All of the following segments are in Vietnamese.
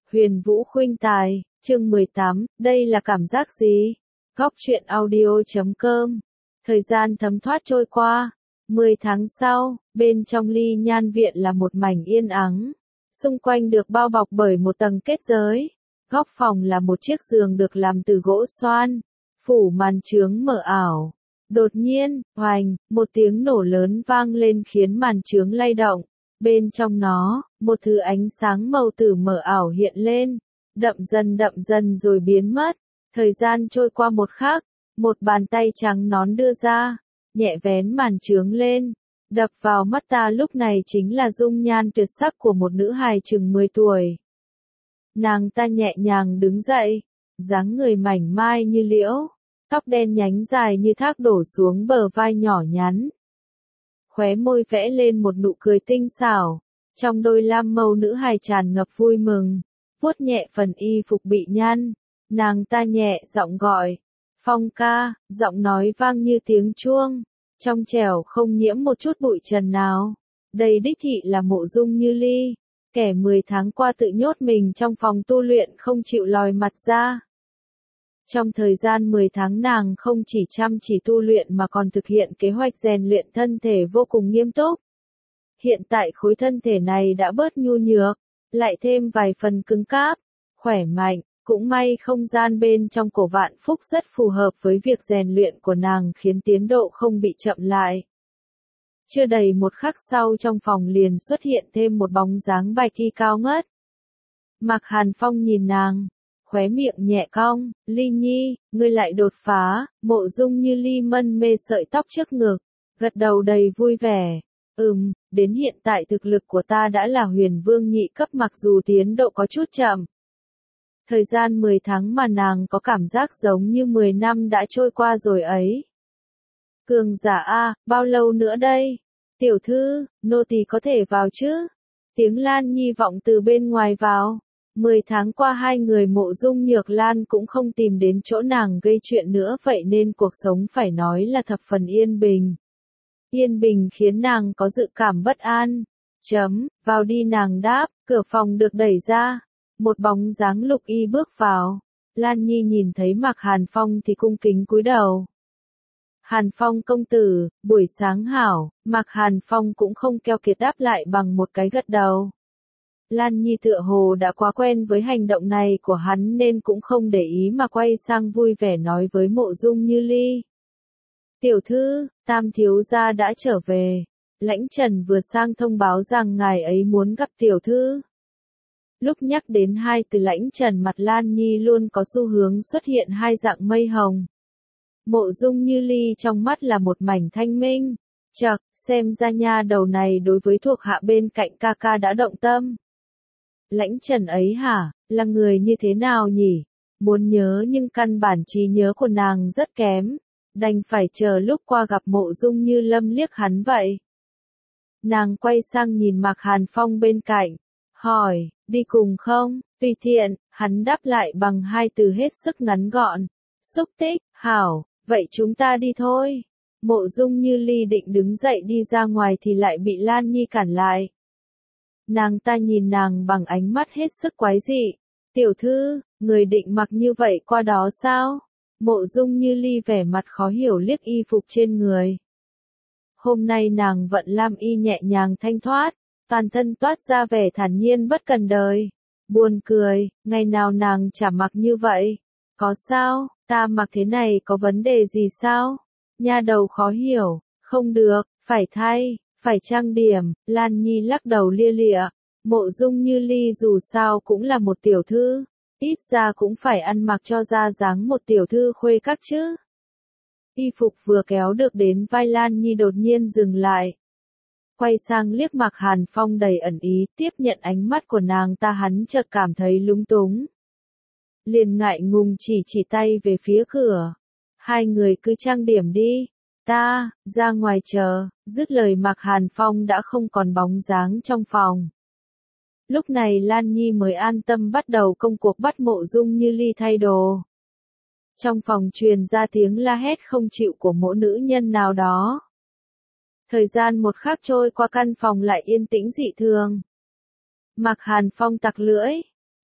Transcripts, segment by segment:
Huyền Vũ Khuynh Tài, chương 18, đây là cảm giác gì? Góc truyện audio.com. Thời gian thấm thoát trôi qua. 10 tháng sau, bên trong Ly Nhan viện là một mảnh yên ắng. Xung quanh được bao bọc bởi một tầng kết giới. Góc phòng là một chiếc giường được làm từ gỗ xoan, phủ màn chướng mờ ảo. Đột nhiên, oành, một tiếng nổ lớn vang lên khiến màn chướng lay động. Bên trong nó, một thứ ánh sáng màu tử mờ ảo hiện lên, đậm dần rồi biến mất. Thời gian trôi qua một khắc, một bàn tay trắng nõn đưa ra, nhẹ vén màn chướng lên. Đập vào mắt ta lúc này chính là dung nhan tuyệt sắc của một nữ hài chừng 10 tuổi. Nàng ta nhẹ nhàng đứng dậy, dáng người mảnh mai như liễu, tóc đen nhánh dài như thác đổ xuống bờ vai nhỏ nhắn. Khóe môi vẽ lên một nụ cười tinh xảo, trong đôi lam mâu nữ hài tràn ngập vui mừng, vuốt nhẹ phần y phục bị nhăn, nàng ta nhẹ giọng gọi, Phong ca, giọng nói vang như tiếng chuông, trong trẻo không nhiễm một chút bụi trần nào. Đây đích thị là Mộ Dung Như Ly, kẻ 10 tháng qua tự nhốt mình trong phòng tu luyện không chịu lòi mặt ra. Trong thời gian 10 tháng nàng không chỉ chăm chỉ tu luyện mà còn thực hiện kế hoạch rèn luyện thân thể vô cùng nghiêm túc. Hiện tại khối thân thể này đã bớt nhu nhược, lại thêm vài phần cứng cáp, khỏe mạnh, cũng may không gian bên trong cổ Vạn Phúc rất phù hợp với việc rèn luyện của nàng khiến tiến độ không bị chậm lại. Chưa đầy một khắc sau trong phòng liền xuất hiện thêm một bóng dáng bạch y cao ngất. Mạc Hàn Phong nhìn nàng, khóe miệng nhẹ cong, Ly Nhi, ngươi lại đột phá. Mộ Dung Như Ly mân mê sợi tóc trước ngực, gật đầu đầy vui vẻ. Đến hiện tại thực lực của ta đã là huyền vương nhị cấp mặc dù tiến độ có chút chậm. Thời gian 10 tháng mà nàng có cảm giác giống như 10 năm đã trôi qua rồi ấy. Cường giả a, bao lâu nữa đây? Tiểu thư, nô tỳ có thể vào chứ? Tiếng Lan Nhi vọng từ bên ngoài vào. 10 tháng qua hai người Mộ Dung Nhược Lan cũng không tìm đến chỗ nàng gây chuyện nữa vậy nên cuộc sống phải nói là thập phần yên bình. Yên bình khiến nàng có dự cảm bất an. Vào đi nàng đáp, cửa phòng được đẩy ra. Một bóng dáng lục y bước vào. Lan Nhi nhìn thấy Mạc Hàn Phong thì cung kính cúi đầu. Hàn Phong công tử, buổi sáng hảo. Mạc Hàn Phong cũng không keo kiệt đáp lại bằng một cái gật đầu. Lan Nhi tựa hồ đã quá quen với hành động này của hắn nên cũng không để ý mà quay sang vui vẻ nói với Mộ Dung Như Ly. Tiểu thư, Tam thiếu gia đã trở về. Lãnh Trần vừa sang thông báo rằng ngài ấy muốn gặp tiểu thư. Lúc nhắc đến hai từ Lãnh Trần mặt Lan Nhi luôn có xu hướng xuất hiện hai dạng mây hồng. Mộ Dung Như Ly trong mắt là một mảnh thanh minh. Chậc, xem ra nha đầu này đối với thuộc hạ bên cạnh ca ca đã động tâm. Lãnh Trần ấy hả, là người như thế nào nhỉ? Muốn nhớ nhưng căn bản trí nhớ của nàng rất kém. Đành phải chờ lúc qua gặp Mộ Dung Như Lâm liếc hắn vậy. Nàng quay sang nhìn Mạc Hàn Phong bên cạnh. Hỏi, đi cùng không? Tùy tiện, hắn đáp lại bằng hai từ hết sức ngắn gọn. Xúc tích, hảo, vậy chúng ta đi thôi. Mộ Dung Như Ly định đứng dậy đi ra ngoài thì lại bị Lan Nhi cản lại. Nàng ta nhìn nàng bằng ánh mắt hết sức quái dị. Tiểu thư, người định mặc như vậy qua đó sao? Mộ Dung Như Ly vẻ mặt khó hiểu liếc y phục trên người. Hôm nay nàng vận lam y nhẹ nhàng thanh thoát, toàn thân toát ra vẻ thản nhiên bất cần đời. Buồn cười, ngày nào nàng chả mặc như vậy. Có sao, ta mặc thế này có vấn đề gì sao? Nha đầu khó hiểu, không được, phải thay, phải trang điểm. Lan Nhi lắc đầu lia lịa. Mộ Dung Như Ly dù sao cũng là một tiểu thư, ít ra cũng phải ăn mặc cho ra dáng một tiểu thư khuê các chứ. Y phục vừa kéo được đến vai Lan Nhi đột nhiên dừng lại. Quay sang liếc Mạc Hàn Phong đầy ẩn ý, tiếp nhận ánh mắt của nàng ta hắn chợt cảm thấy lúng túng. Liền ngại ngùng chỉ tay về phía cửa. Hai người cứ trang điểm đi, ta, ra ngoài chờ. Dứt lời Mạc Hàn Phong đã không còn bóng dáng trong phòng. Lúc này Lan Nhi mới an tâm bắt đầu công cuộc bắt Mộ Dung Như Ly thay đồ. Trong phòng truyền ra tiếng la hét không chịu của mỗi nữ nhân nào đó. Thời gian một khắc trôi qua căn phòng lại yên tĩnh dị thường. Mạc Hàn Phong tặc lưỡi.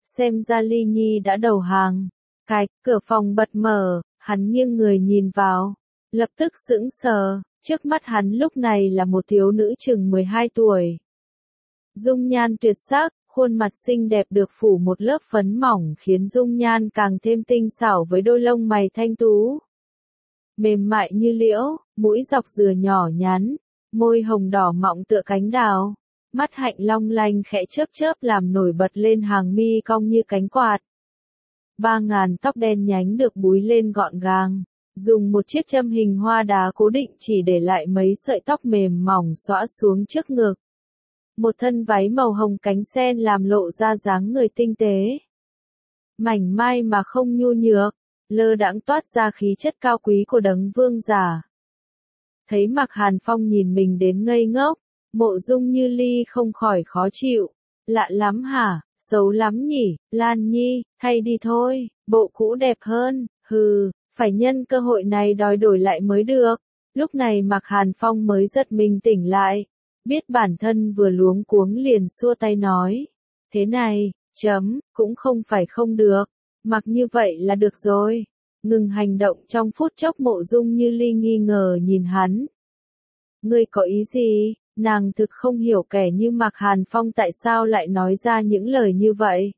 xem ra Ly Nhi đã đầu hàng. Cửa phòng bật mở, hắn nghiêng người nhìn vào, lập tức sững sờ, trước mắt hắn lúc này là một thiếu nữ chừng 12 tuổi. Dung nhan tuyệt sắc, khuôn mặt xinh đẹp được phủ một lớp phấn mỏng khiến dung nhan càng thêm tinh xảo với đôi lông mày thanh tú. Mềm mại như liễu, mũi dọc dừa nhỏ nhắn, môi hồng đỏ mọng tựa cánh đào, mắt hạnh long lanh khẽ chớp chớp làm nổi bật lên hàng mi cong như cánh quạt. 3.000 tóc đen nhánh được búi lên gọn gàng, dùng một chiếc châm hình hoa đá cố định chỉ để lại mấy sợi tóc mềm mỏng xõa xuống trước ngực. Một thân váy màu hồng cánh sen làm lộ ra dáng người tinh tế. Mảnh mai mà không nhu nhược, lơ đãng toát ra khí chất cao quý của đấng vương giả. Thấy Mạc Hàn Phong nhìn mình đến ngây ngốc, Mộ Dung Như Ly không khỏi khó chịu. Lạ lắm hả, xấu lắm nhỉ, Lan Nhi, thay đi thôi, bộ cũ đẹp hơn, phải nhân cơ hội này đòi đổi lại mới được. Lúc này Mạc Hàn Phong mới giật mình tỉnh lại, biết bản thân vừa luống cuống liền xua tay nói. Thế này, cũng không phải không được, mặc như vậy là được rồi. Ngừng hành động trong phút chốc Mộ Dung Như Ly nghi ngờ nhìn hắn. Ngươi có ý gì? Nàng thực không hiểu kẻ như Mạc Hàn Phong tại sao lại nói ra những lời như vậy.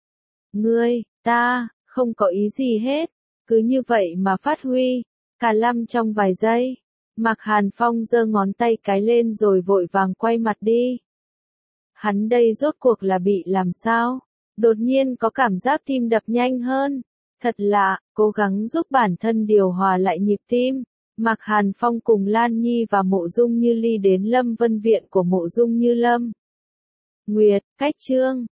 Ta, không có ý gì hết, cứ như vậy mà phát huy, cả lâm trong vài giây. Mạc Hàn Phong giơ ngón tay cái lên rồi vội vàng quay mặt đi. Hắn đây rốt cuộc là bị làm sao? Đột nhiên có cảm giác tim đập nhanh hơn. Thật lạ, cố gắng giúp bản thân điều hòa lại nhịp tim. Mạc Hàn Phong cùng Lan Nhi và Mộ Dung Như Ly đến Lâm Vân Viện của Mộ Dung Như Lâm. Nguyệt, cách chương